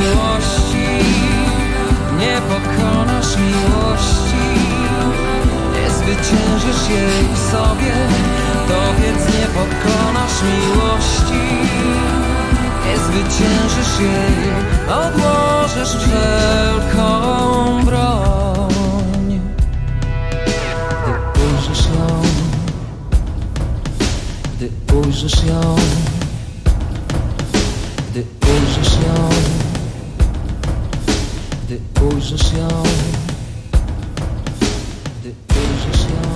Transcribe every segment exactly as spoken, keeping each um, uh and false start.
miłości, nie pokonasz miłości, nie zwyciężysz jej w sobie. Dowiedz, nie pokonasz miłości, nie zwyciężysz jej, odłożysz wszelką broń. Gdy ujrzysz ją, gdy ujrzysz ją, gdy ujrzysz ją, gdy ujrzysz ją, gdy ujrzysz ją,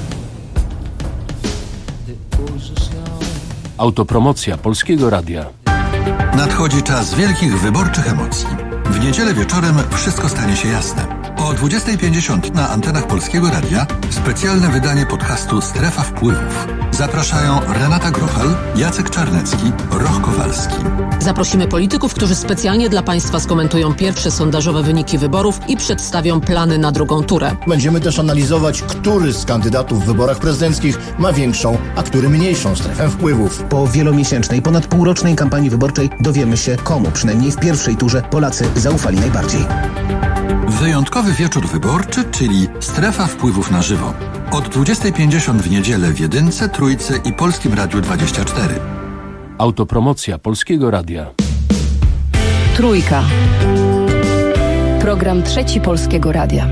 gdy ujrzysz ją. Autopromocja Polskiego Radia. Nadchodzi czas wielkich wyborczych emocji. W niedzielę wieczorem wszystko stanie się jasne. O dwudziestej pięćdziesiąt na antenach Polskiego Radia specjalne wydanie podcastu Strefa Wpływów. Zapraszają Renata Grochal, Jacek Czarnecki, Roch Kowalski. Zaprosimy polityków, którzy specjalnie dla Państwa skomentują pierwsze sondażowe wyniki wyborów i przedstawią plany na drugą turę. Będziemy też analizować, który z kandydatów w wyborach prezydenckich ma większą, a który mniejszą strefę wpływów. Po wielomiesięcznej, ponad półrocznej kampanii wyborczej dowiemy się, komu, przynajmniej w pierwszej turze, Polacy zaufali najbardziej. Wyjątkowy wieczór wyborczy, czyli Strefa Wpływów na żywo. Od dwudziestej pięćdziesiąt w niedzielę w Jedynce, Trójce i Polskim Radiu dwadzieścia cztery. Autopromocja Polskiego Radia. Trójka. Program Trzeci Polskiego Radia.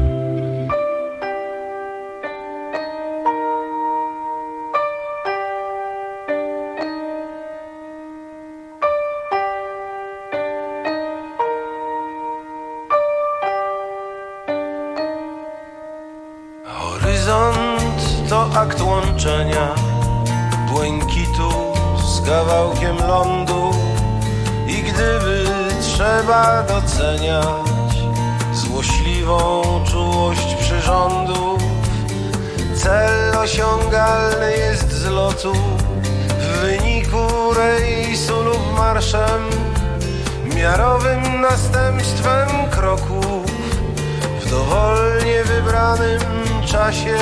Horyzont to akt łączenia błękitu z kawałkiem lądu i gdyby trzeba doceniać złośliwą czułość przyrządów, cel osiągalny jest z lotu w wyniku rejsu lub marszem, miarowym następstwem kroków w dowolnie wybranym czasie.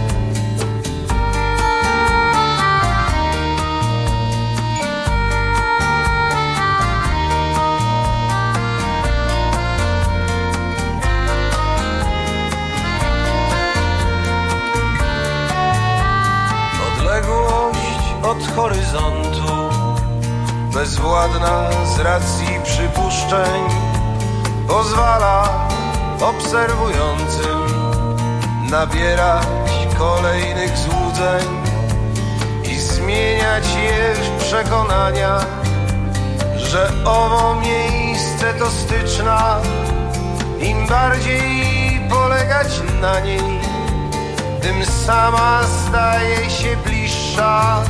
Odległość od horyzontu, bezwładna z racji przypuszczeń, pozwala obserwującym nabierać kolejnych złudzeń i zmieniać je w przekonania, że owo miejsce to styczna. Im bardziej polegać na niej, tym sama staje się bliższa.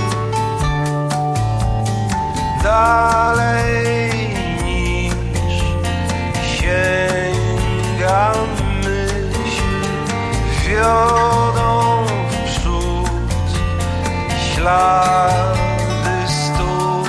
Dalej niż sięga myśl, wiodą w przód ślady stóp.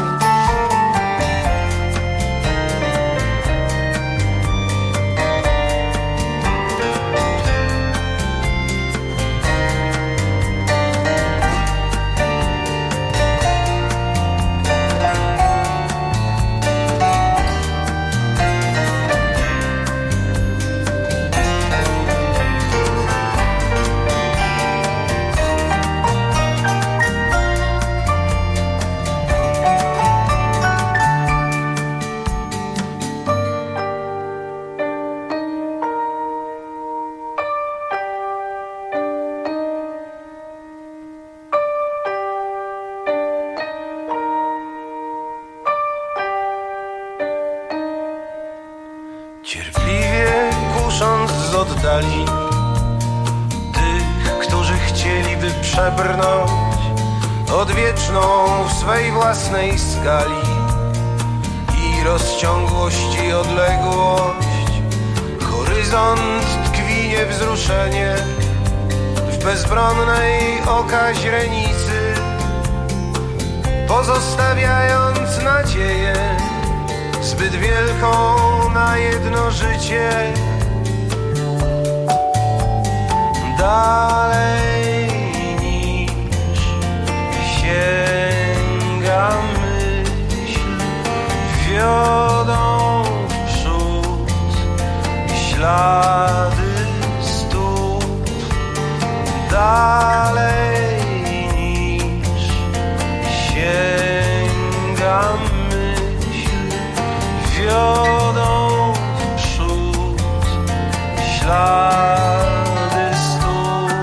Cierpliwie kusząc z oddali tych, którzy chcieliby przebrnąć odwieczną w swej własnej skali i rozciągłości odległość. Horyzont tkwi niewzruszenie w bezbronnej oka źrenicy, pozostawiając nadzieję zbyt wielką na jedno życie. Dalej niż sięga myśl, wiodą w ślady stóp dalej niż sięga myśl, wiodą w przód ślady stóp.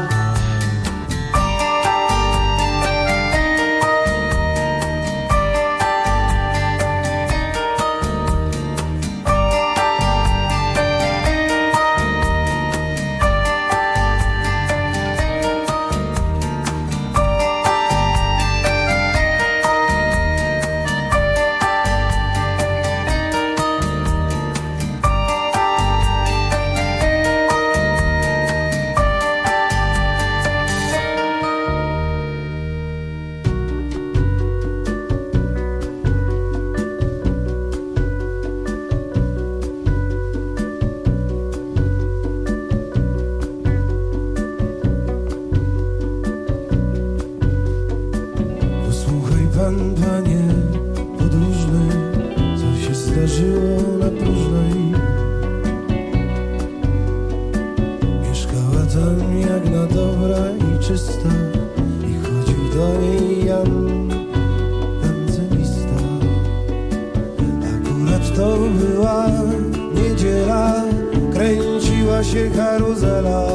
Pan, panie podróżny, co się zdarzyło na próżnej. Mieszkała tam jak na dobra i czysta, i chodził do niej Jan Ewangelista. Akurat to była niedziela, kręciła się karuzela.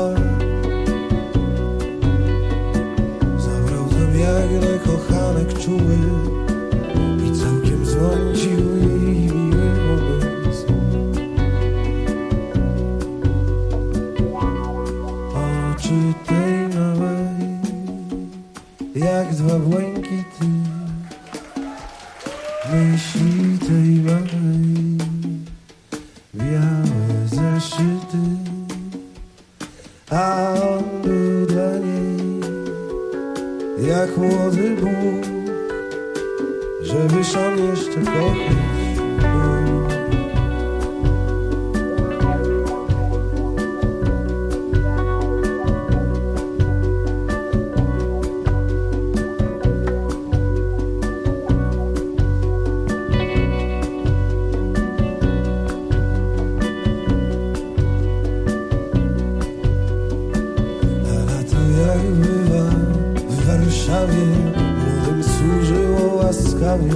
Jak kochanek czuły i całkiem złącił jej miły umysł. Oczy tej małej, jak dwa błękity, myśli tej małej, białe zeszyty, a on był dla niej jak młody Bóg, żebyś on jeszcze kochać mógł. A lato jak bywa w Warszawie, młodym służyło łaskawie.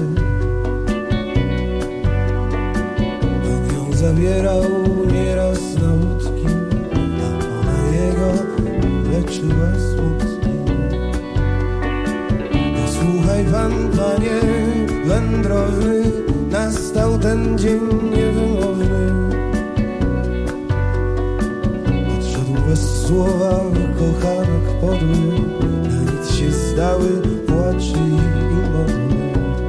On ją zabierał nieraz na łódki, a ona jego leczyła smutki. Posłuchaj pan, panie wędrowny, nastał ten dzień niewymowny. Odszedł bez słowa kochanek podły, na nic się zdały płaczy i modły.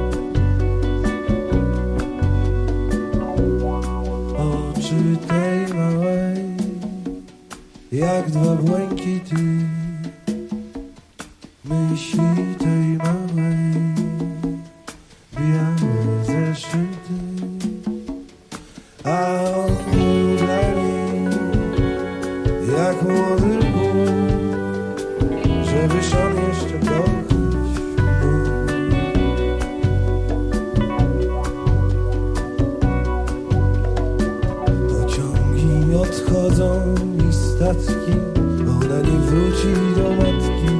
Oczy tej małej, jak dwa błękity, myśli tej małej, białe zeszyty, a on był dla niej jak młody Bóg, żebyś on jeszcze kochać mógł. Pociągi odchodzą i statki, ona nie wróci do matki.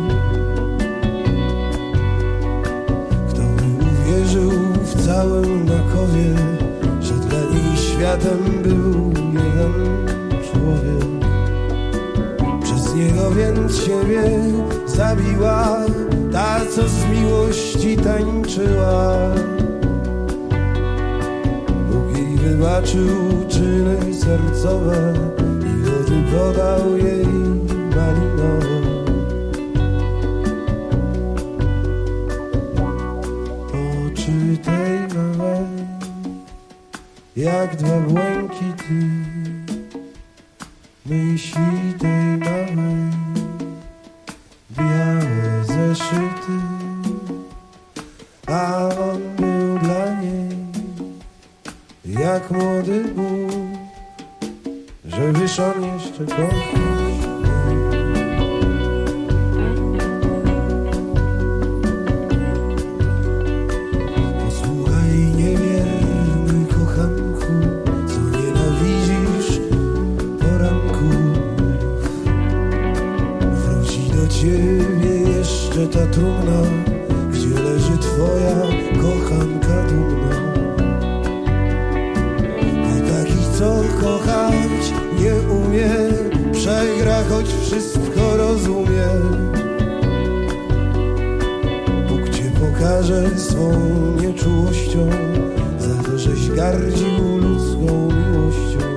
Kto by uwierzył w całym Nakowie, że dla niej światem był jeden człowiek. Przez niego więc siebie zabiła, ta co z miłości tańczyła. Bóg jej wybaczył czyny sercowe i lody podał jej malinowe. Oczy tej małej, jak dwa błękity, myśli tej małej, białe zeszyty, a on był dla niej jak młody Bóg, żebyś on jeszcze kochał. Posłuchaj niewierny kochanku, co nienawidzisz trumna, gdzie leży twoja kochanka dumna. A takich, co kochać nie umie, przegra, choć wszystko rozumie. Bóg cię pokaże swą nieczułością, za to, żeś gardził ludzką miłością.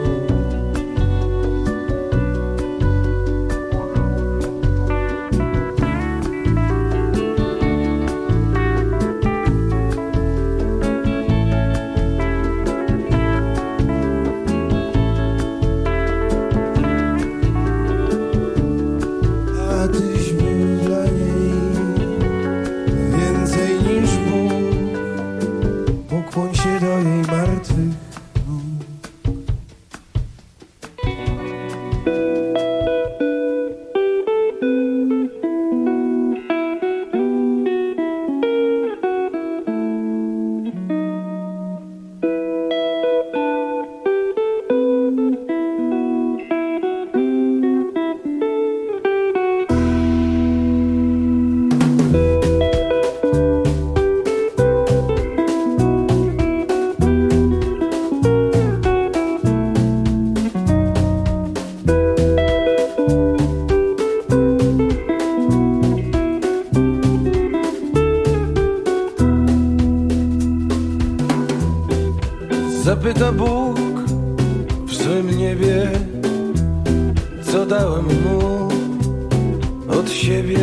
Zapyta Bóg w swym niebie, co dałem mu od siebie.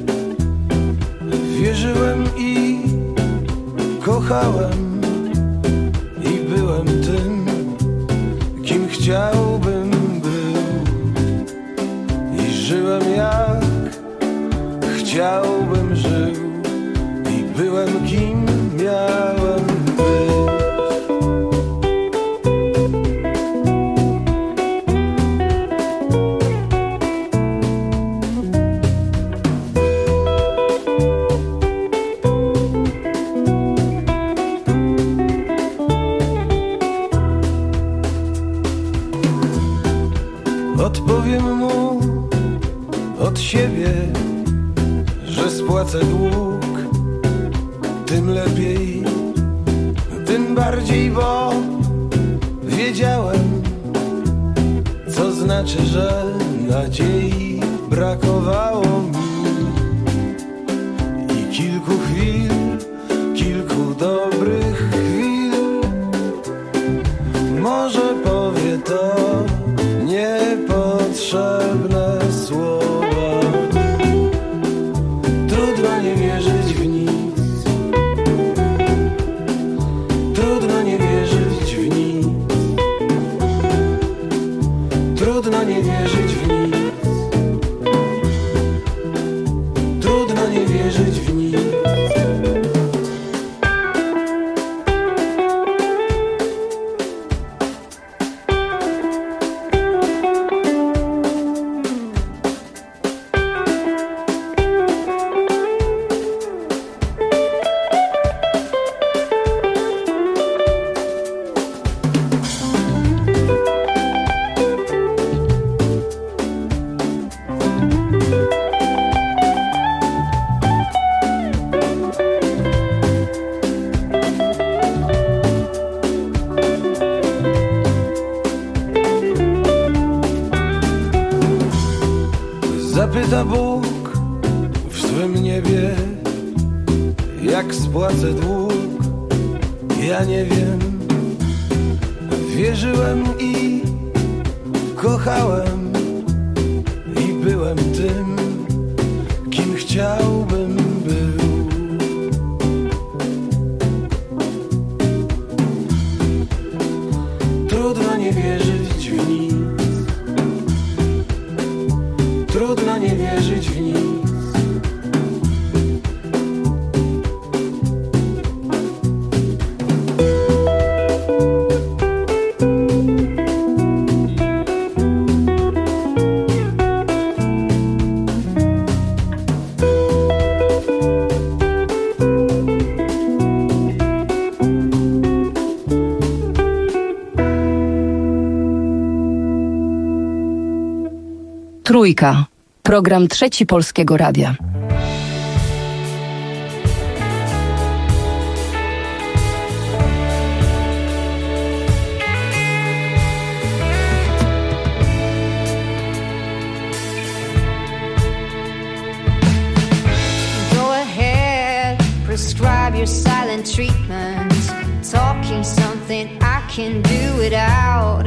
Wierzyłem i kochałem i byłem tym, kim chciałbym był. I żyłem jak chciałbym żył i byłem kim miałem być. Odpowiem mu od siebie, że spłacę dług, tym lepiej, tym bardziej, bo wiedziałem, co znaczy, że nadziei brakowało mi. I kilku chwil, kilku dobrych chwil, może powie to niepotrzebne słowa. Trudno nie wierzyć w nic, trudno nie wierzyć w nic, trudno nie wierzyć w nic, trudno nie wierzyć w nic. Zapyta Bóg w swym niebie, jak spłacę dług, ja nie wiem. Wierzyłem i kochałem i byłem tym, kim chciałbym był. Trudno nie wierzyć w nic, trudno nie wierzyć w nic. Trójka. Program Trzeci Polskiego Radia. and treatment, talking something I can do without.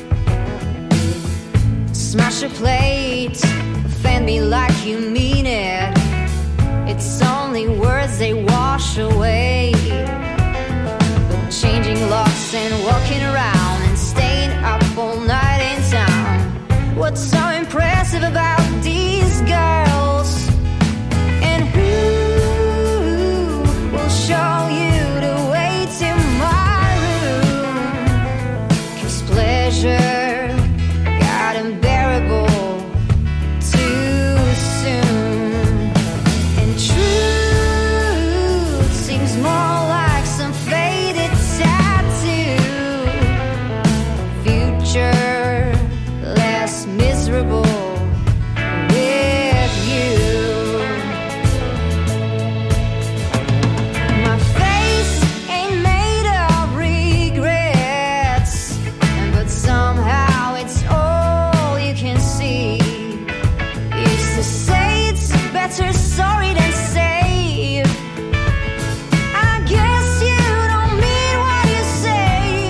Smash a plate, offend me like you mean it. It's only words they wash away. But changing locks and walking around and staying up all night in town, what's so impressive about these girls? And who will show you the way to my room? 'Cause pleasure got unbearable too soon, and truth seems more like some faded tattoo. Future less miserable with you. My face ain't made of regrets, but somehow it's all you can see. Used to say it's better sorry than safe. I guess you don't mean what you say.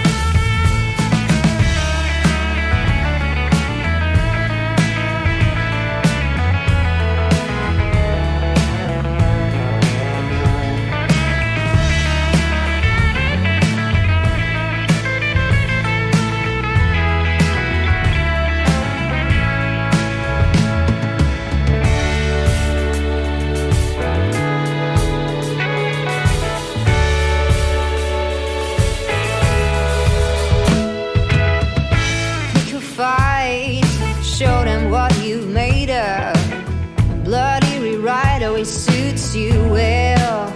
Pick a fight, show them what you've made of. A bloody rewrite always suits you well,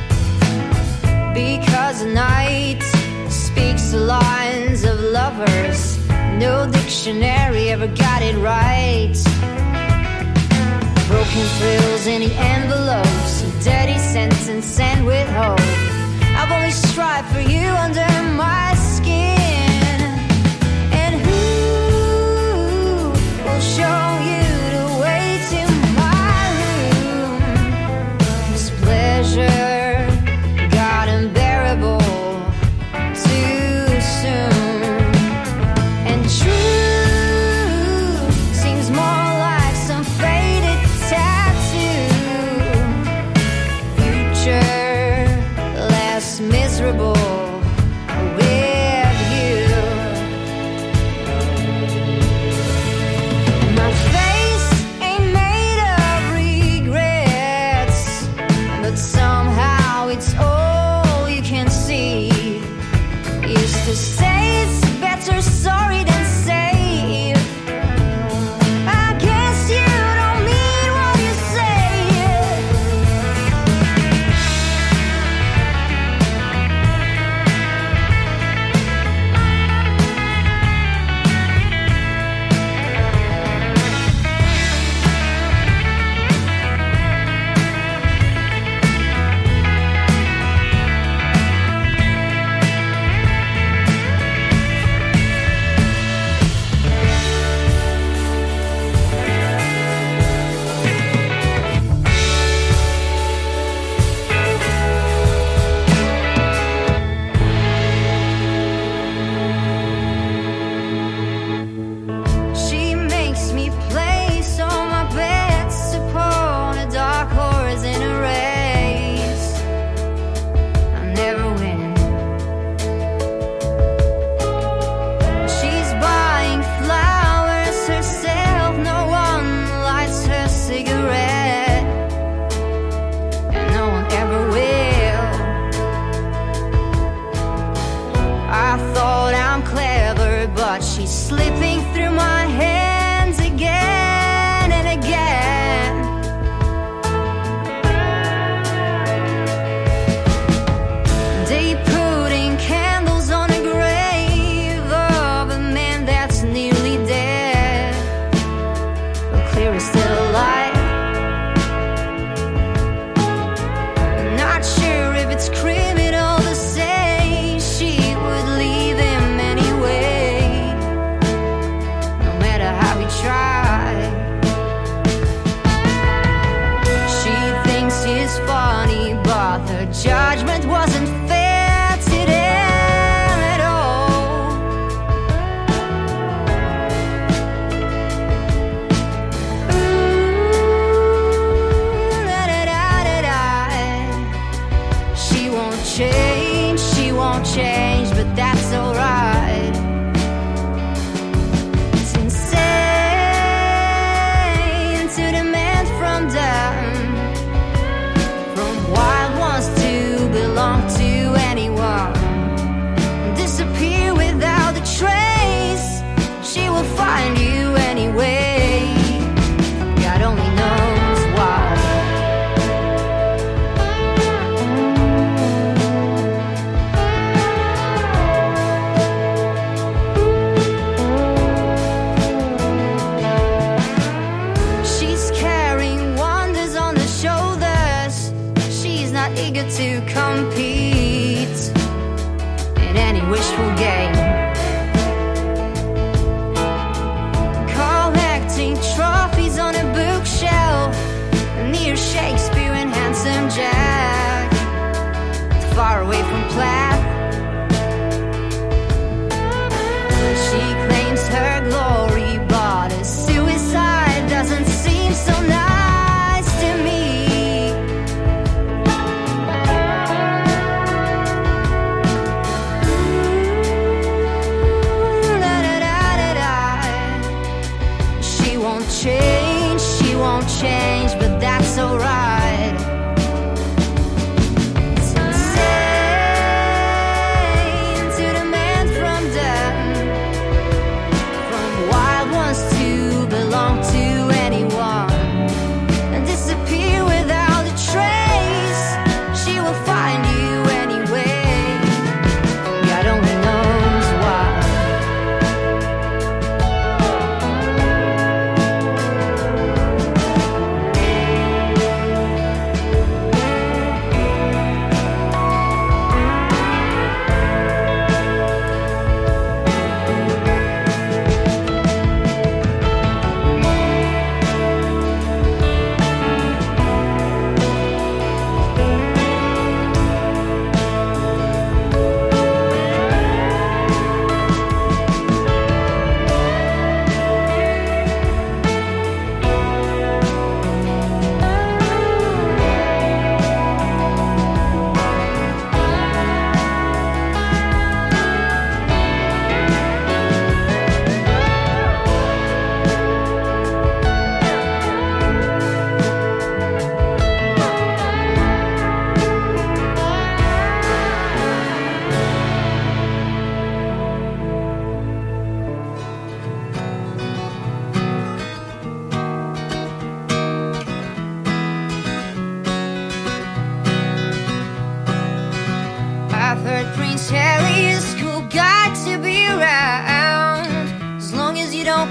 because the night speaks the lines of lovers. No dictionary ever got it right. Broken thrills in the envelopes, a dirty sentence and with hope. I've always strived for you under my skin. And who will show you the way to my room? 'Cause pleasure got unbearable too soon, and truth seems more like some faded tattoo. Future less miserable with you. My face ain't made of regrets, but somehow it's all you can see. Used to say it's better sorry than safe. I guess you don't mean what you say. She makes me place all my bets upon a dark horse in a race. I never win. She's buying flowers herself, no one lights her cigarette, and no one ever will. I thought I'm clever, but she's slipping through my hands again and again. They putting candles on the grave of a man that's nearly dead, but clear is still alive. Not sure if it's criminal to say she would leave him anyway.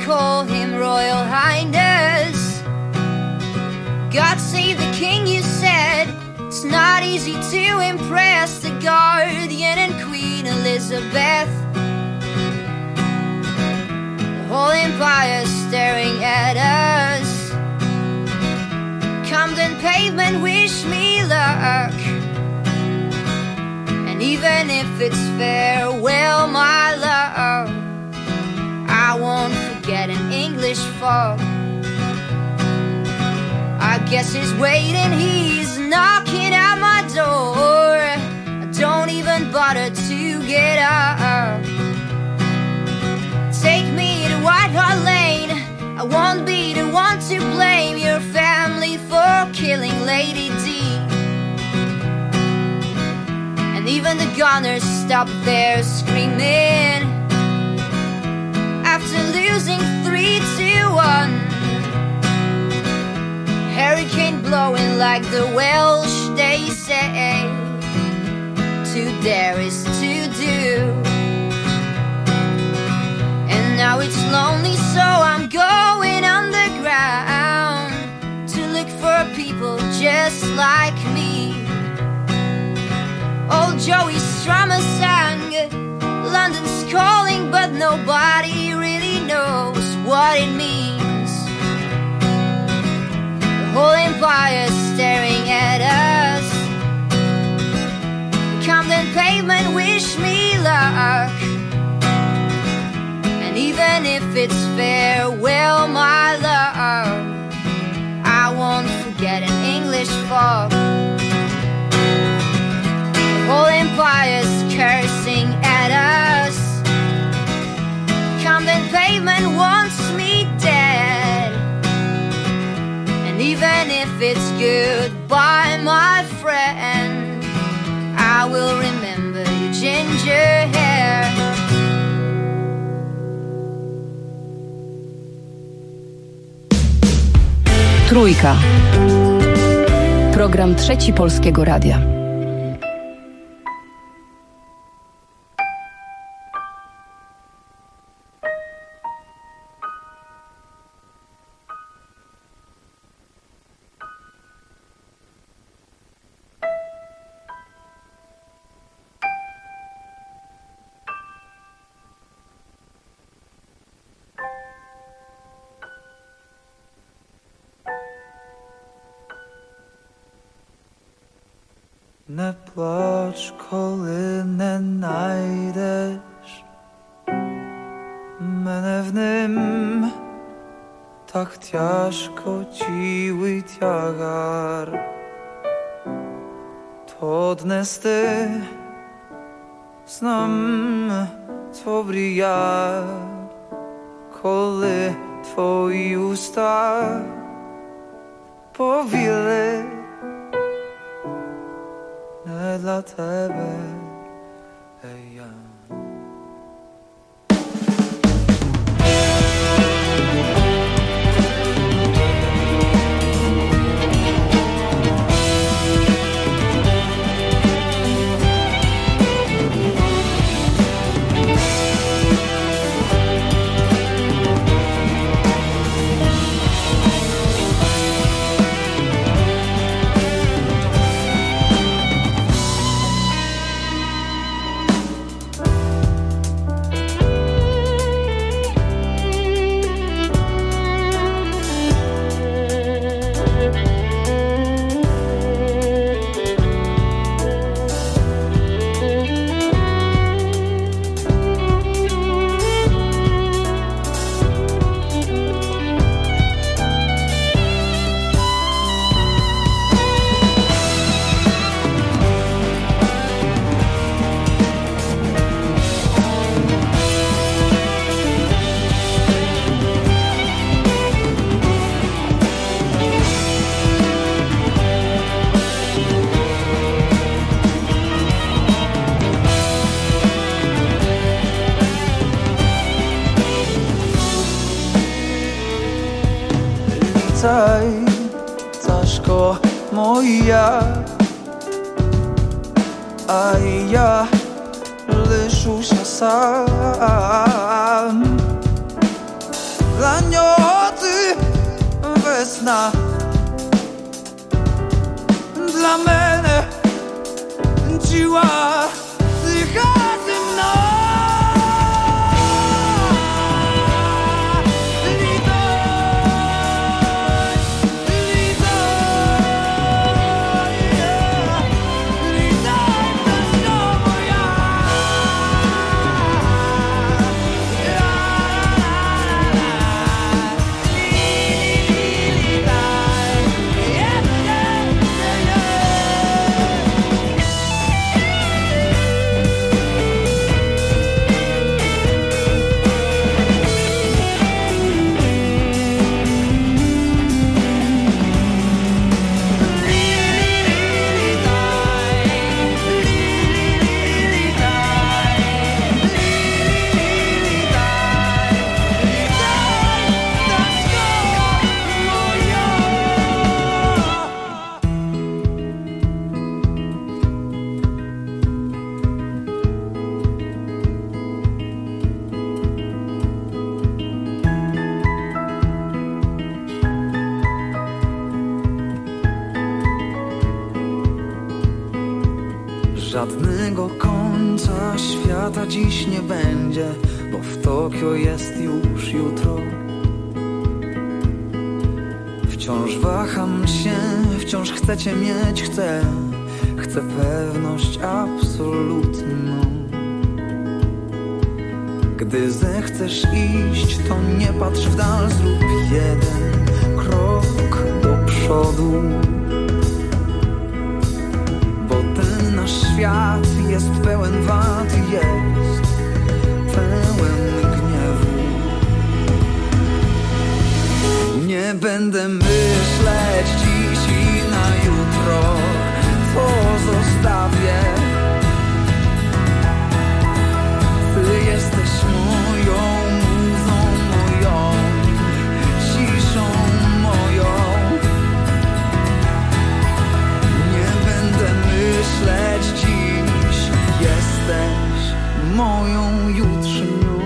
call him Royal Highness. God save the king, you said. It's not easy to impress the Guardian and Queen Elizabeth. The whole empire staring at us. Camden pavement, wish me luck. And even if it's farewell, my love, I won't forget an English fog. I guess he's waiting, he's knocking at my door. I don't even bother to get up. Take me to White Hart Lane. I won't be the one to blame your family for killing Lady D. And even the gunners stop there screaming after losing three to one. Hurricane blowing like the Welsh, they say. To dare is to do. And now it's lonely, so I'm going underground to look for people just like me. Old Joey Strummer sang, London's calling, but nobody really knows what it means. The whole empire staring at us. Camden pavement, wish me luck. And even if it's farewell, my love, I won't forget an English fog. The whole empire's cursing at us. Camden pavement wants me dead. And even if it's goodbye, my friend, I will remember your ginger hair. Trójka. Program Trzeci Polskiego Radia. Не плач, коли не найдеш мене в ним, так тяжко цілий тягар то днести. Знам добрі я, коли твої уста повіли не dla tebe, ej ja. Літай, пташко моя, а я лишуся сам. Ланьоти весна для мене діва тиха земна. Żadnego końca świata dziś nie będzie, bo w Tokio jest już jutro. Wciąż waham się, wciąż chcę cię mieć, chcę, chcę pewność absolutną. Gdy zechcesz iść, to nie patrz w dal, zrób jeden krok do przodu. Świat jest pełen wad, jest pełen gniewu. Nie będę myśleć dziś i na jutro, to zostawię. Ty jesteś moją muzą, moją ciszą, moją. Nie będę myśleć dziś, jesteś moją jutrzynią.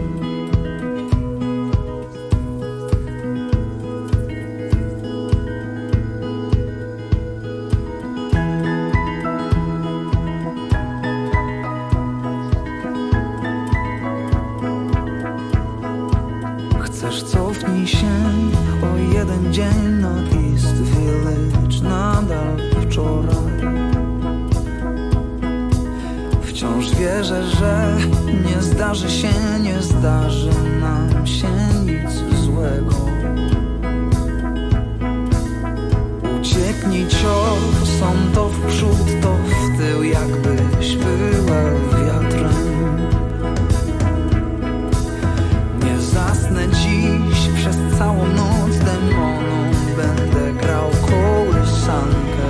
Chcesz, cofnij się o jeden dzień na East Village, nadal wczoraj. Wciąż wierzę, że nie zdarzy się, nie zdarzy nam się nic złego. Ucieknij ciosą, to w przód, to w tył, jakbyś była wiatrem. Nie zasnę dziś przez całą noc, demonom będę grał kołysankę.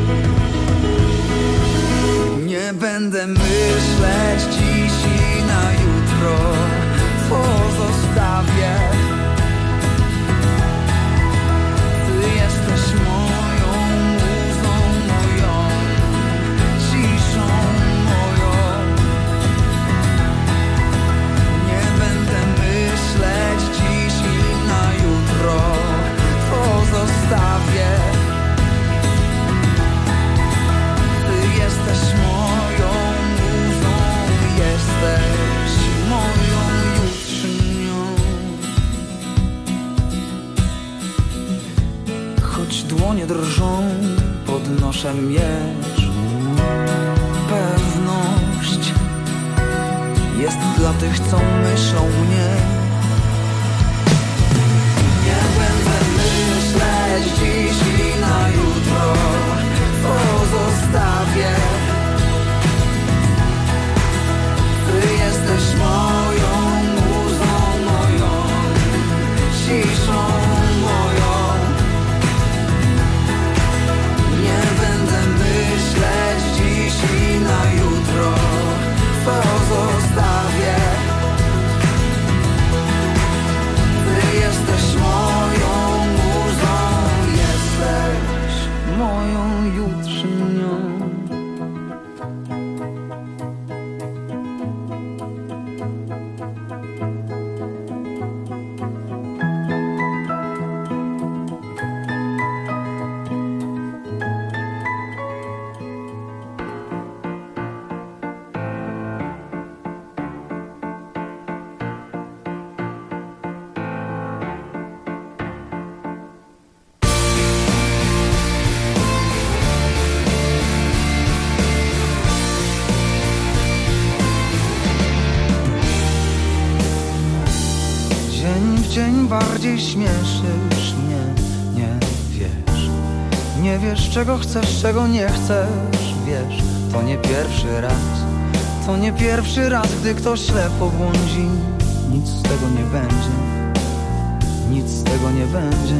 Nie będę myśleć dziś i na jutro, to zostawię. Ty jesteś moją muzą, moją ciszą, moją. Nie będę myśleć dziś i na jutro, to zostawię. Ty jesteś moją muzą, jesteś moją jutrzynią. Choć dłonie drżą, podnoszę miecz. Pewność jest dla tych, co myślą mnie. Nie będę myśleć dziś i na jutro, to zostawię. Ty jesteś moją muzą, moją ciszą, moją. Nie będę myśleć dziś i na jutro, to zostawię. Dzień w dzień bardziej śmieszysz mnie. Nie wiesz, nie wiesz czego chcesz, czego nie chcesz. Wiesz, to nie pierwszy raz, to nie pierwszy raz, gdy ktoś ślepo błądzi. Nic z tego nie będzie, nic z tego nie będzie.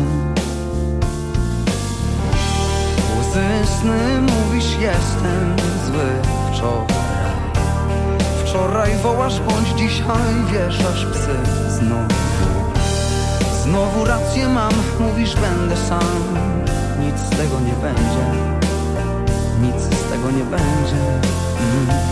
Łzy sny mówisz jestem zły wczoraj. Wczoraj wołasz bądź dzisiaj wieszasz psy. Znowu, znowu rację mam, mówisz będę sam. Nic z tego nie będzie, nic z tego nie będzie. mm.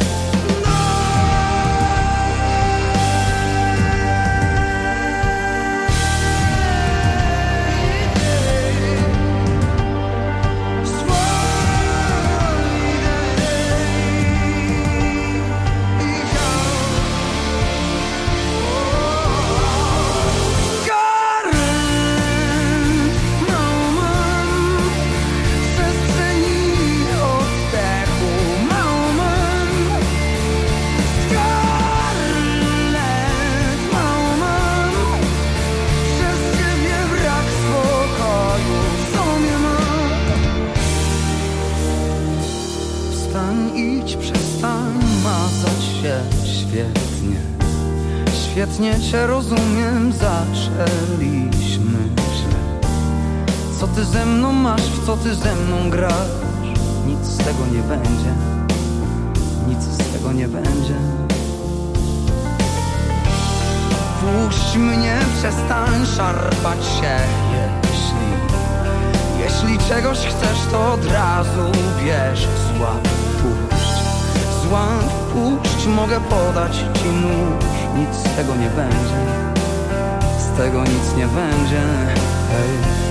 Świetnie cię rozumiem, zaczęliśmy źle. Co ty ze mną masz, w co ty ze mną grasz? Nic z tego nie będzie, nic z tego nie będzie. Puść mnie, przestań szarpać się. Jeśli, jeśli czegoś chcesz, to od razu bierz. Złap, puść, złap, puść, mogę podać ci nóż. Nic z tego nie będzie, z tego nic nie będzie. Hej.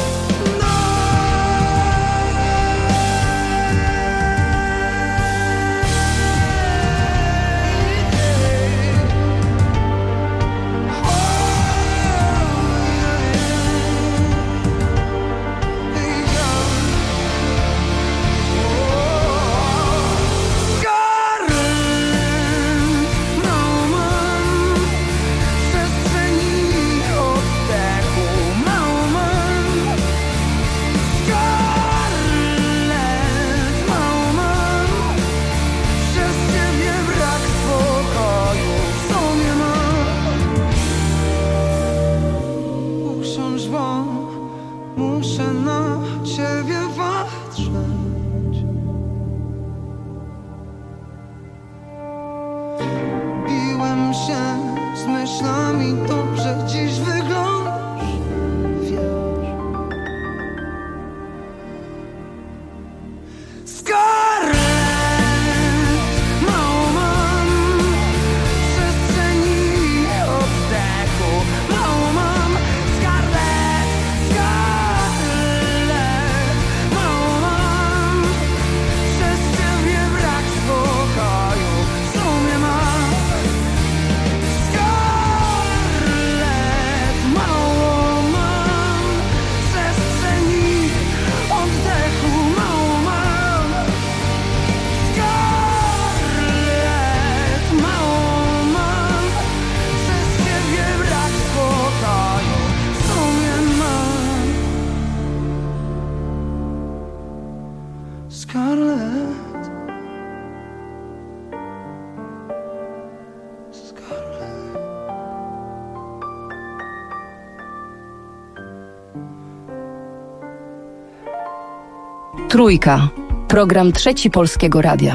Trójka. Program Trzeci Polskiego Radia.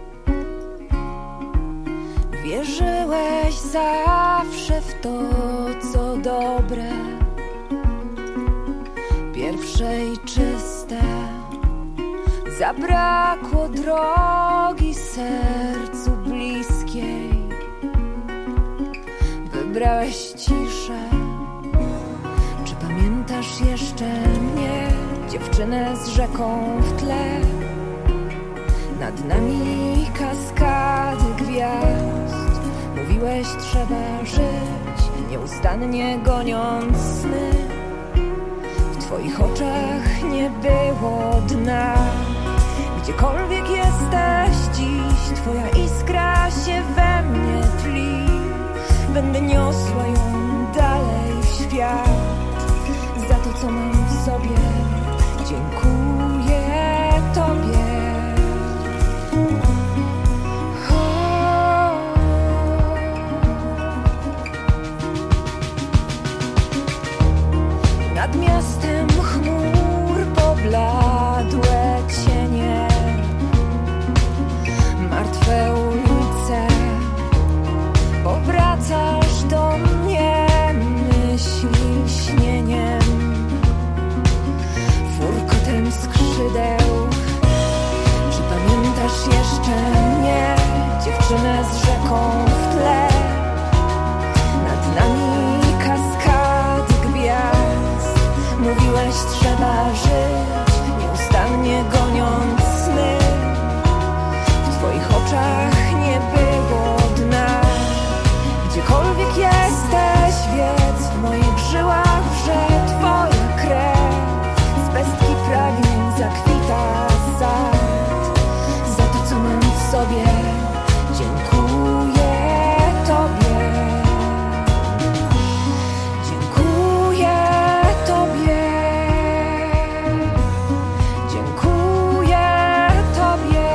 Wierzyłeś zawsze w to, co dobre, pierwsze i czyste. Zabrakło drogi sercu bliskiej. Wybrałeś ciszę. Czy pamiętasz jeszcze mnie, dziewczynę z rzeką w tle? Nad nami kaskady gwiazd. Mówiłeś, trzeba żyć, nieustannie goniąc sny. W twoich oczach nie było dna. Gdziekolwiek jesteś dziś, twoja iskra się we mnie tli. Będę niosła ją dalej. Nad miastem chmur pobladłe cienie, martwe ulice. Powracasz do mnie myśli śnieniem, furkotem skrzydeł. Czy pamiętasz jeszcze mnie, dziewczynę z rzeką w tle? Nad nami kaskady gwiazd. Mówiłeś, trzeba żyć, nieustannie goniąc sny. W twoich oczach nie było dna. Gdziekolwiek jesteś, wiedz, w moich żyłach wrze twoja krew. Z pestki pragnień zakwita sad. Za to, co mam w sobie, dziękuję tobie. Dziękuję tobie. Dziękuję tobie.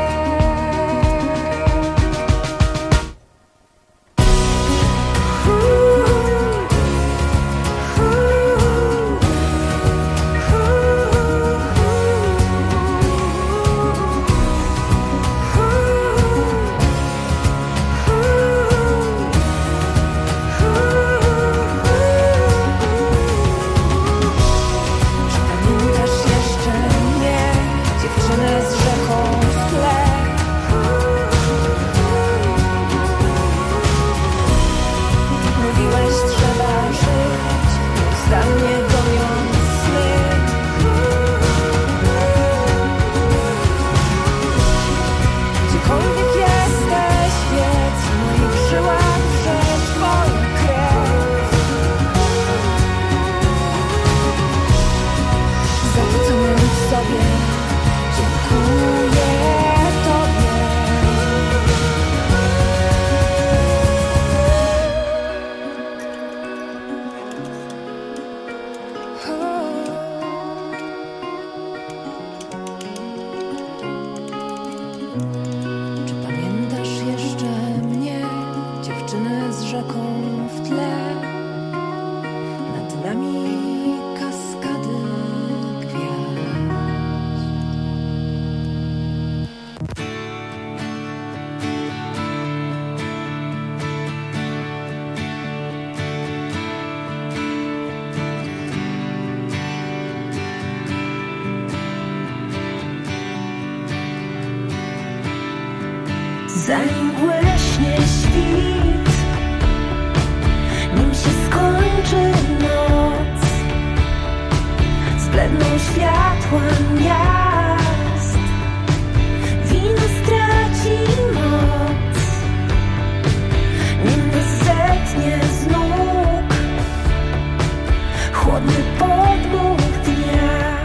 Pamiętasz jeszcze mnie, dziewczynę z rzeką w tle? Mówiłeś, trzeba żyć, nieustannie goniąc sny. Gdziekolwiek jesteś, wiedz, w moich żyłach wrze twoja krew. Za to, co mam w sobie, dziękuję tobie. Czy pamiętasz jeszcze mnie, dziewczynę z rzeką w tle? Nad nami kaskady gwiazd. Zanim błyśnie świt, nim się skończy noc, zbledną światła miast, wino straci moc, nim nas zetnie z nóg chłodny podmuch dnia,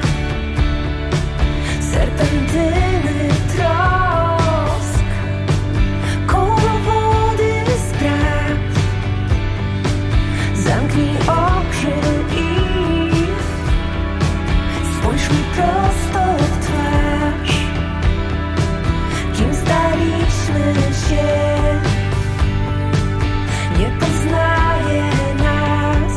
serpentyny trosk, koło wody sprawdź, zamknij oczy i spójrz mi prosto w twarz. Kim staliśmy się, nie poznaje nas.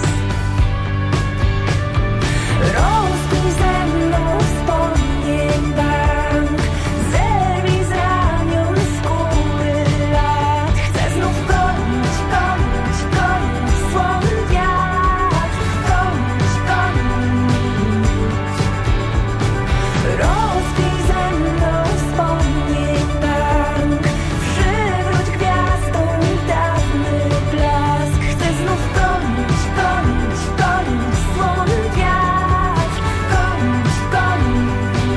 Rozpij ze mną wspomnień bank, zerwij z ramion skóry lat. Chcę znów gonić, gonić, gonić słowy wiatr, gonić, gonić. Rozpij ze mną wspomnień bank, przywróć gwiazdom dawny blask. Chcę znów gonić, gonić, gonić słowy wiatr, gonić, gonić.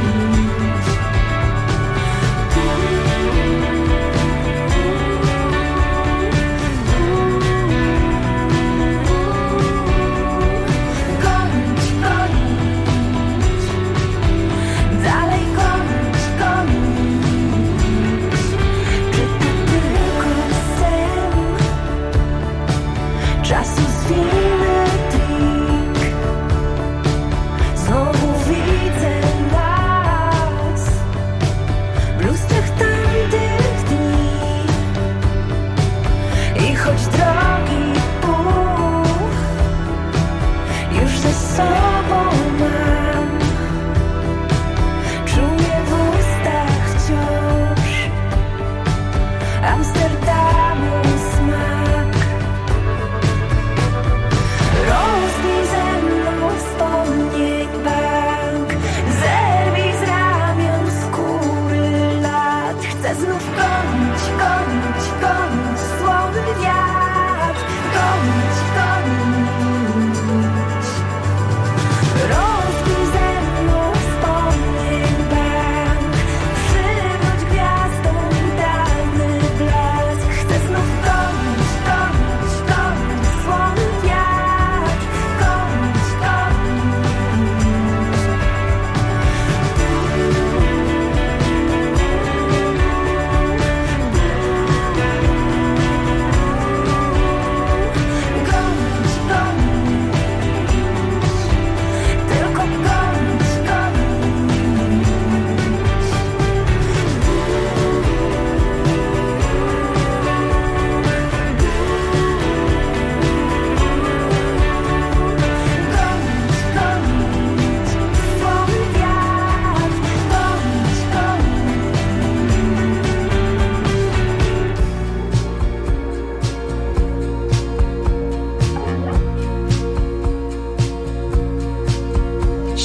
Gonić, gonić, dalej gonić, gonić. Czy to tylko sen? Czasu zwinny trik. Znowu widzę nas w lustrach tamtych dni. I choć drogi pół już ze sobą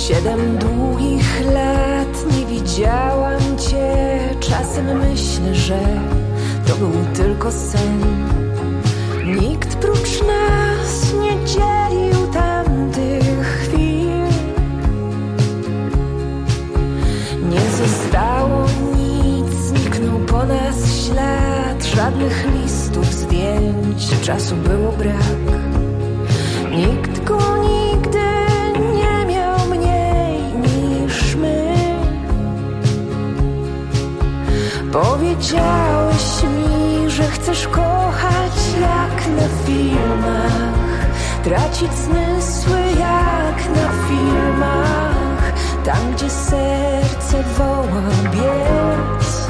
Siedem długich lat nie widziałam cię. Czasem myślę, że to był tylko sen. Nikt prócz nas nie dzielił tamtych chwil. Nie zostało nic, zniknął po nas ślad. Żadnych listów, zdjęć, czasu było brak. Nikt go nigdy nie miał mniej niż my. Powiedziałeś mi, że chcesz kochać jak na filmach, tracić zmysły jak na filmach, tam gdzie serce woła biec.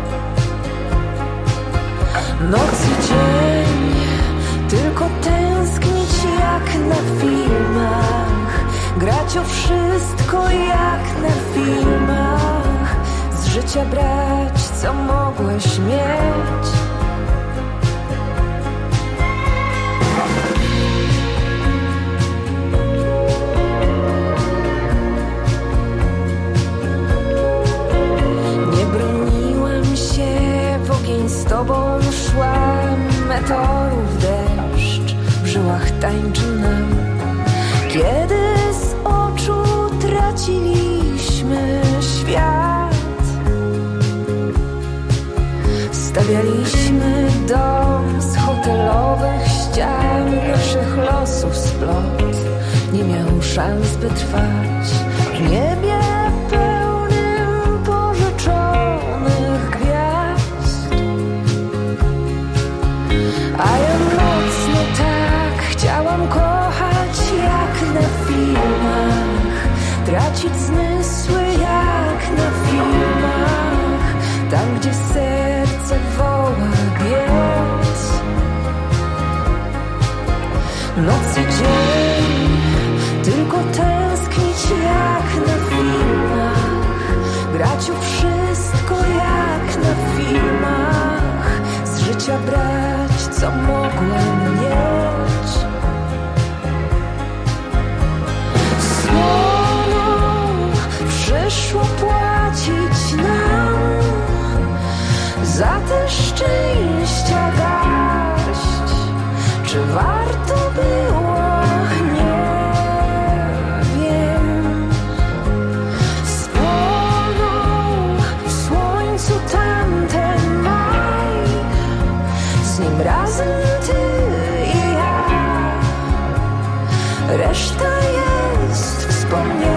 Noc i dzień, tylko tęsknić jak na filmach, grać o wszystko jak na filmach, z życia brać co mogłeś mieć. Nie broniłam się, w ogień z tobą szłam, meteorów deszcz w żyłach tańczył nam. Kiedy z oczu traciliśmy świat, stawialiśmy dom z hotelowych ścian. Naszych losów splot nie miał szans, by trwać w niebie pełnym pożyczonych gwiazd. A ja mocno tak chciałam kochać jak na filmach, tracić zmysły jak na filmach, tam gdzie serce woła biec. Noc i dzień, tylko tęsknić jak na filmach, grać o wszystko jak na filmach, z życia brać co mogłem mieć. Słono przyszło płacić nam za te szczęścia garść. Czy warto było? Nie wiem. Spłonął w słońcu tamten maj, z nim razem ty i ja. Reszta jest wspomnieniem.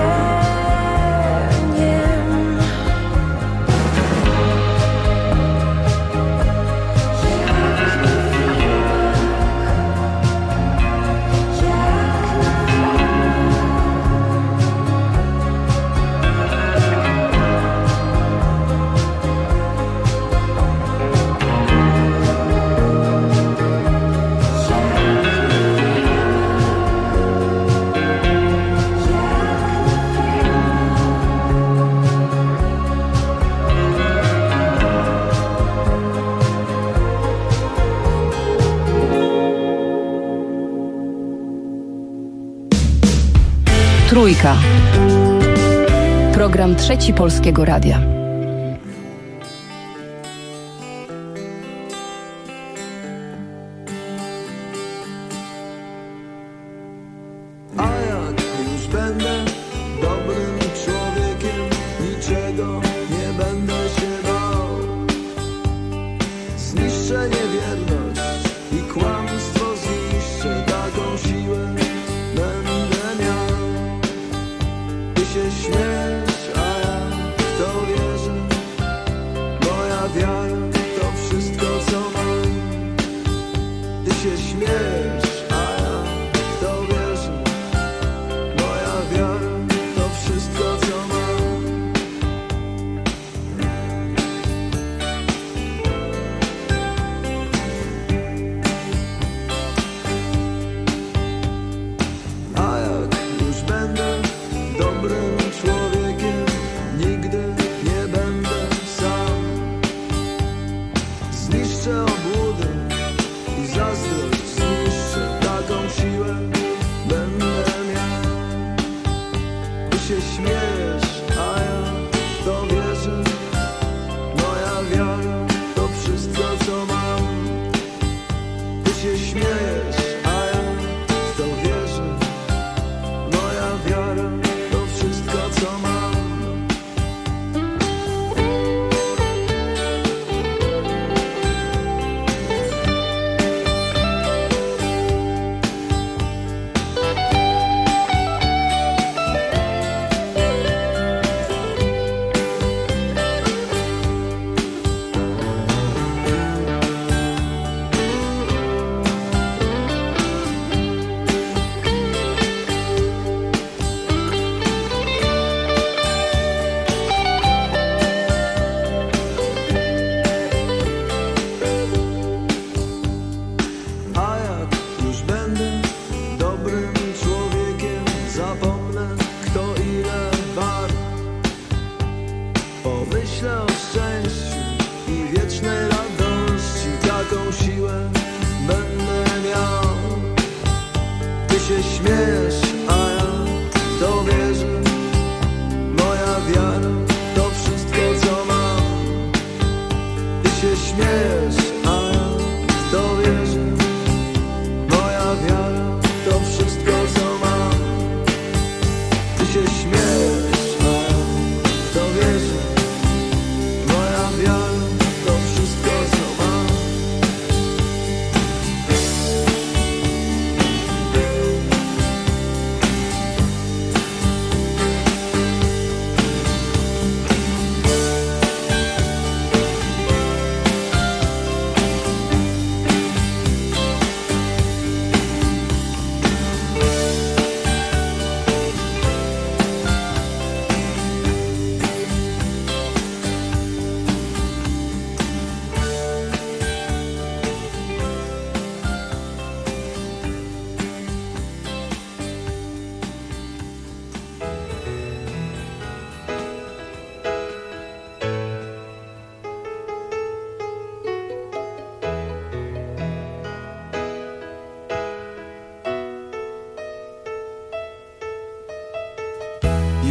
Trójka. Program Trzeci Polskiego Radia. A jak już będę dobrym człowiekiem, niczego nie będę się bał. Zniszczę niewierność i kłamstwo zniszczę, taką siłę będę miał. Ty się śmiesz, a ja w to wierzę.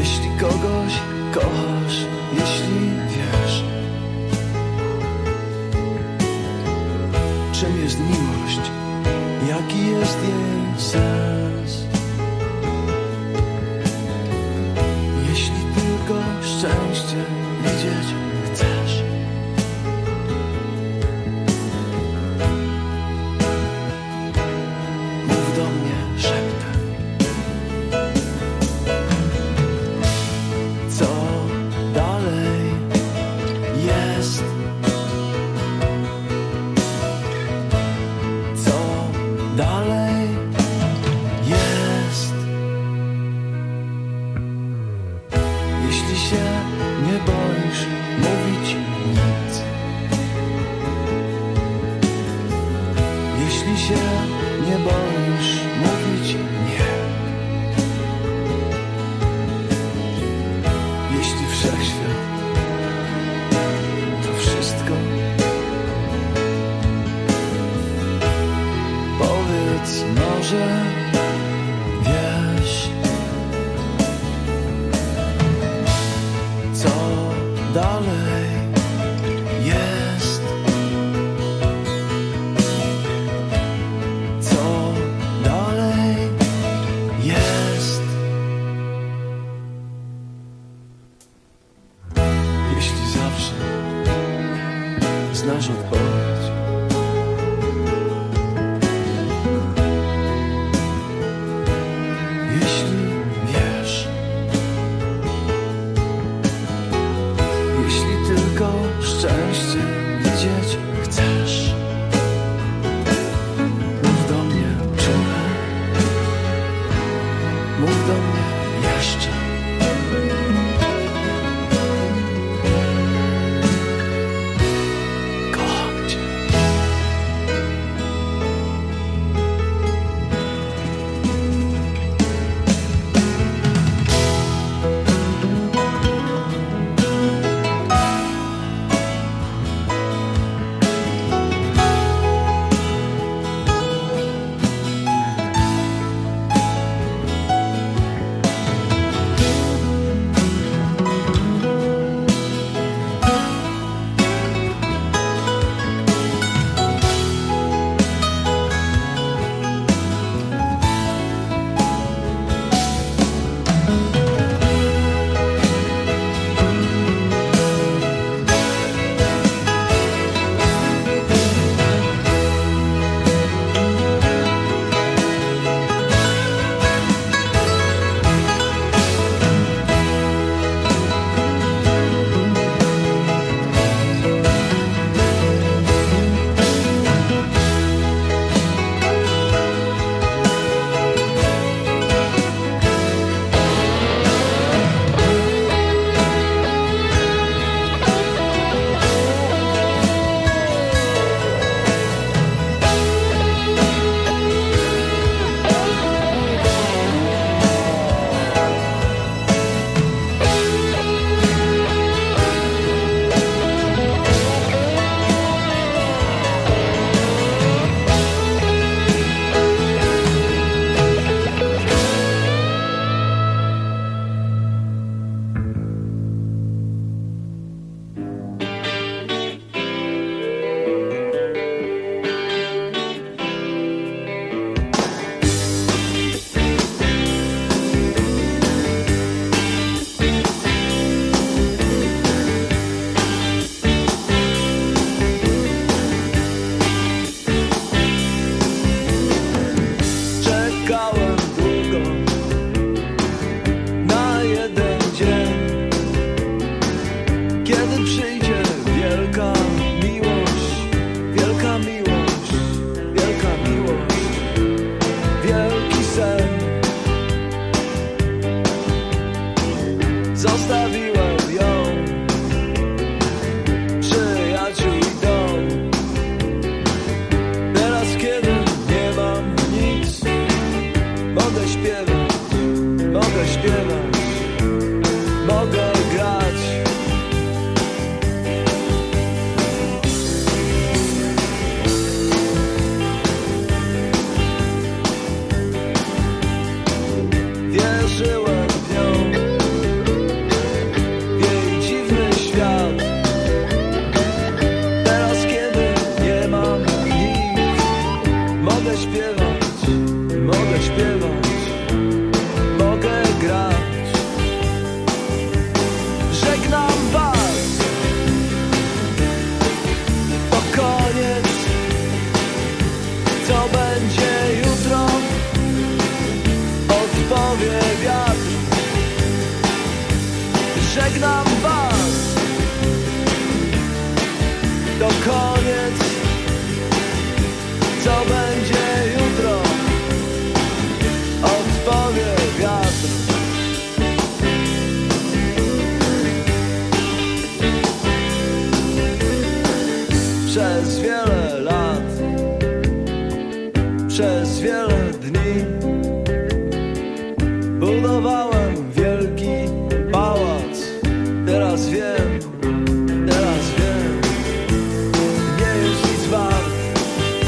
Jeśli kogoś kochasz, jeśli wiesz, czym jest miłość, jaki jest jej sens. Jeśli tylko szczęście widzieć chcesz, mów do mnie szeptem. Co dalej jest? Co dalej jest? Jeśli się nie boisz mówić nic, jeśli się nie boisz mówić nie, jeśli wszechświat to wszystko, powiedz może wiesz, co dalej jest, co dalej jest. Jeśli zawsze znasz odpowiedź, jeśli wiesz, jeśli tylko szczęście widzieć chcesz, mów do mnie czułe, mów do mnie jeszcze. Kocham cię. odpowie wiatr. Żegnam was, to koniec. Co będzie jutro, odpowie wiatr. Przez wiele lat, przez wiele dni budowałem wielki pałac. Teraz wiem,